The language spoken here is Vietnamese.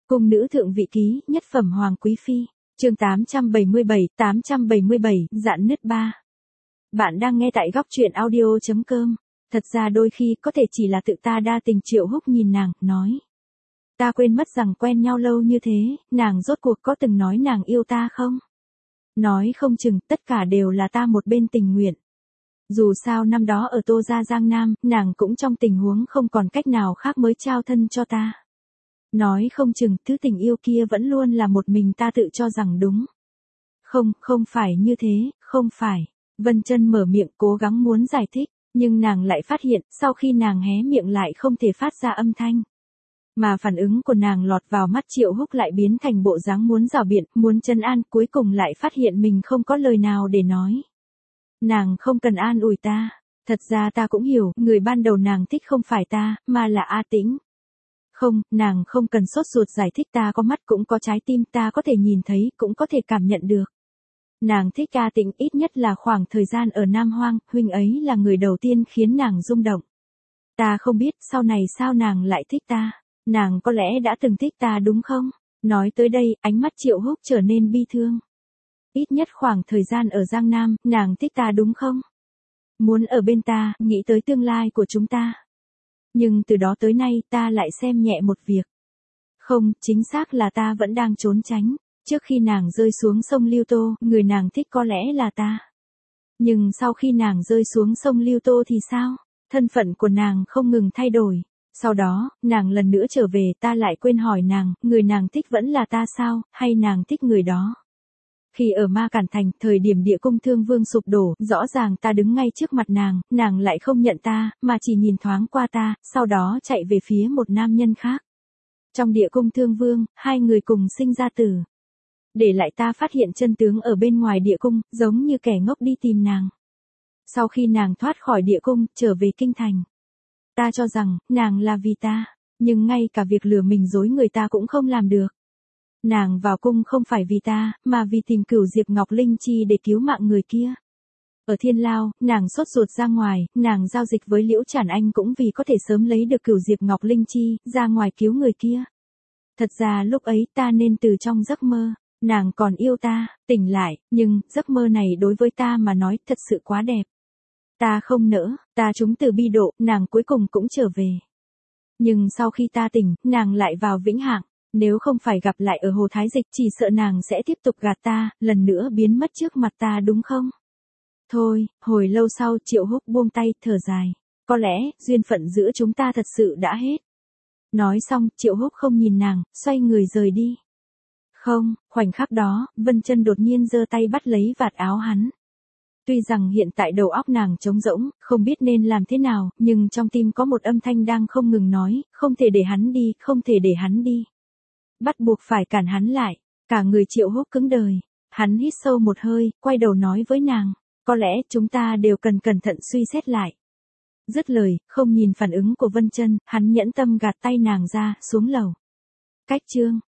Cung nữ thượng vị ký, nhất phẩm hoàng quý phi, chương 877, dạn nứt 3. Bạn đang nghe tại góc truyện audio.com. Thật ra đôi khi có thể chỉ là tự ta đa tình. Triệu Húc nhìn nàng, nói. Ta quên mất rằng quen nhau lâu như thế, nàng rốt cuộc có từng nói nàng yêu ta không? Nói không chừng, tất cả đều là ta một bên tình nguyện. Dù sao năm đó ở Tô Gia Giang Nam, nàng cũng trong tình huống không còn cách nào khác mới trao thân cho ta. Nói không chừng, thứ tình yêu kia vẫn luôn là một mình ta tự cho rằng đúng. Không phải như thế, không phải. Vân Chân mở miệng cố gắng muốn giải thích, nhưng nàng lại phát hiện, sau khi nàng hé miệng lại không thể phát ra âm thanh. Mà phản ứng của nàng lọt vào mắt Triệu Húc lại biến thành bộ dáng muốn rảo biện, muốn trấn an, cuối cùng lại phát hiện mình không có lời nào để nói. Nàng không cần an ủi ta, thật ra ta cũng hiểu, người ban đầu nàng thích không phải ta, mà là A Tĩnh. Không, nàng không cần sốt ruột giải thích, ta có mắt cũng có trái tim, ta có thể nhìn thấy, cũng có thể cảm nhận được. Nàng thích A Tĩnh, ít nhất là khoảng thời gian ở Nam Hoang, huynh ấy là người đầu tiên khiến nàng rung động. Ta không biết, sau này sao nàng lại thích ta, nàng có lẽ đã từng thích ta đúng không? Nói tới đây, ánh mắt Triệu Húc trở nên bi thương. Ít nhất khoảng thời gian ở Giang Nam, nàng thích ta đúng không? Muốn ở bên ta, nghĩ tới tương lai của chúng ta. Nhưng từ đó tới nay ta lại xem nhẹ một việc. Không, chính xác là ta vẫn đang trốn tránh. Trước khi nàng rơi xuống sông Liêu Tô, người nàng thích có lẽ là ta. Nhưng sau khi nàng rơi xuống sông Liêu Tô thì sao? Thân phận của nàng không ngừng thay đổi. Sau đó, nàng lần nữa trở về, ta lại quên hỏi nàng, người nàng thích vẫn là ta sao, hay nàng thích người đó? Khi ở Ma Cản Thành, thời điểm Địa Cung Thương Vương sụp đổ, rõ ràng ta đứng ngay trước mặt nàng lại không nhận ta, mà chỉ nhìn thoáng qua ta, sau đó chạy về phía một nam nhân khác. Trong Địa Cung Thương Vương, hai người cùng sinh ra tử. Để lại ta phát hiện chân tướng ở bên ngoài địa cung, giống như kẻ ngốc đi tìm nàng. Sau khi nàng thoát khỏi địa cung, trở về kinh thành. Ta cho rằng, nàng là vì ta, nhưng ngay cả việc lừa mình dối người ta cũng không làm được. Nàng vào cung không phải vì ta, mà vì tìm Cửu Diệp Ngọc Linh Chi để cứu mạng người kia. Ở Thiên Lao, nàng sốt ruột ra ngoài, nàng giao dịch với Liễu Trản Anh cũng vì có thể sớm lấy được Cửu Diệp Ngọc Linh Chi, ra ngoài cứu người kia. Thật ra lúc ấy ta nên từ trong giấc mơ, nàng còn yêu ta, tỉnh lại, nhưng giấc mơ này đối với ta mà nói thật sự quá đẹp. Ta không nỡ, ta trúng từ bi độ, nàng cuối cùng cũng trở về. Nhưng sau khi ta tỉnh, nàng lại vào Vĩnh Hạng. Nếu không phải gặp lại ở Hồ Thái Dịch, chỉ sợ nàng sẽ tiếp tục gạt ta, lần nữa biến mất trước mặt ta đúng không? Thôi, hồi lâu sau Triệu Húc buông tay, thở dài. Có lẽ, duyên phận giữa chúng ta thật sự đã hết. Nói xong, Triệu Húc không nhìn nàng, xoay người rời đi. Không, khoảnh khắc đó, Vân Chân đột nhiên giơ tay bắt lấy vạt áo hắn. Tuy rằng hiện tại đầu óc nàng trống rỗng, không biết nên làm thế nào, nhưng trong tim có một âm thanh đang không ngừng nói, không thể để hắn đi, không thể để hắn đi. Bắt buộc phải cản hắn lại, cả người Triệu Húc cứng đời. Hắn hít sâu một hơi, quay đầu nói với nàng, có lẽ chúng ta đều cần cẩn thận suy xét lại. Dứt lời, không nhìn phản ứng của Vân Chân, hắn nhẫn tâm gạt tay nàng ra, xuống lầu. Cách chương